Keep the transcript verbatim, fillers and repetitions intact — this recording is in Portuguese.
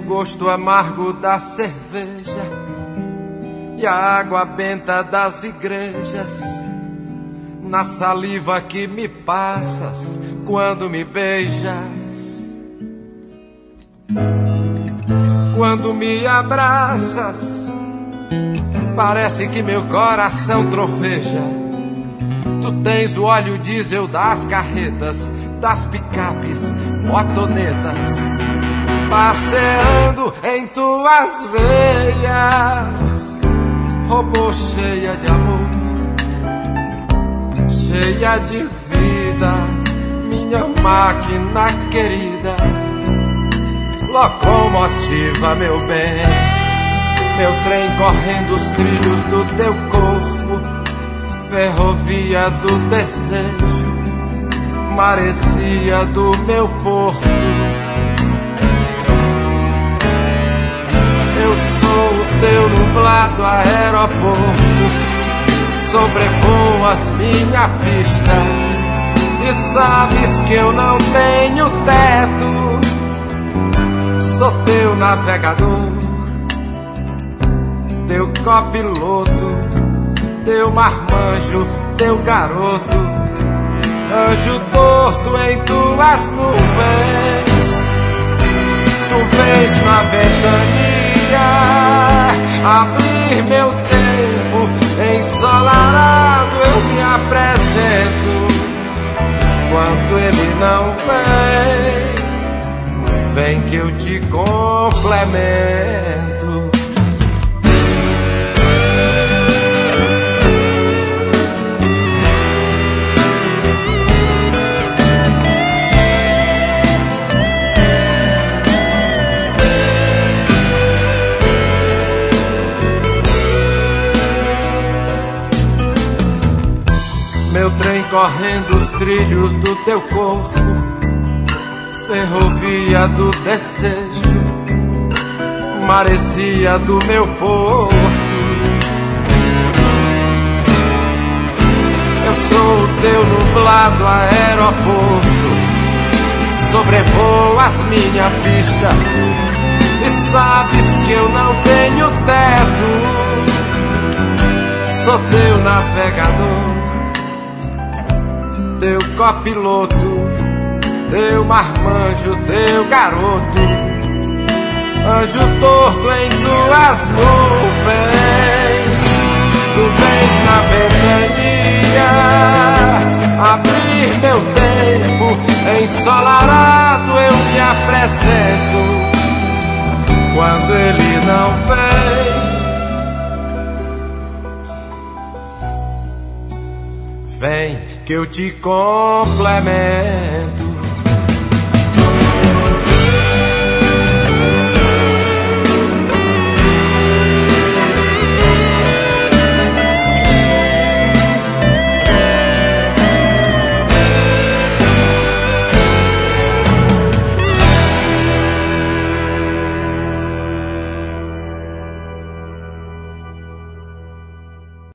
gosto amargo da cerveja e a água benta das igrejas, na saliva que me passas quando me beijas, quando me abraças, parece que meu coração trofeja. Tu tens o óleo diesel das carretas, das picapes, motonetas, passeando em tuas veias. Robô cheia de amor, cheia de vida, minha máquina querida, locomotiva, meu bem, meu trem correndo os trilhos do teu corpo, ferrovia do desejo, maresia do meu porto. Eu sou o teu nublado aeroporto, sobrevoas minha pista e sabes que eu não tenho teto. Sou teu navegador, teu copiloto, teu marmanjo, teu garoto, anjo torto em tuas nuvens. Tu vens na ventania abrir meu tempo ensolarado, eu me apresento. Quando ele não vem, vem que eu te complemento. Meu trem correndo os trilhos do teu corpo, ferrovia do desejo, maresia do meu porto. Eu sou o teu nublado aeroporto, sobrevoas minha pista e sabes que eu não tenho teto. Sou teu navegador, teu copiloto, teu marmanjo, teu garoto, anjo torto em tuas nuvens. Tu vens na ventania abrir meu tempo ensolarado, eu me apresento. Quando ele não vem, vem que eu te complemento.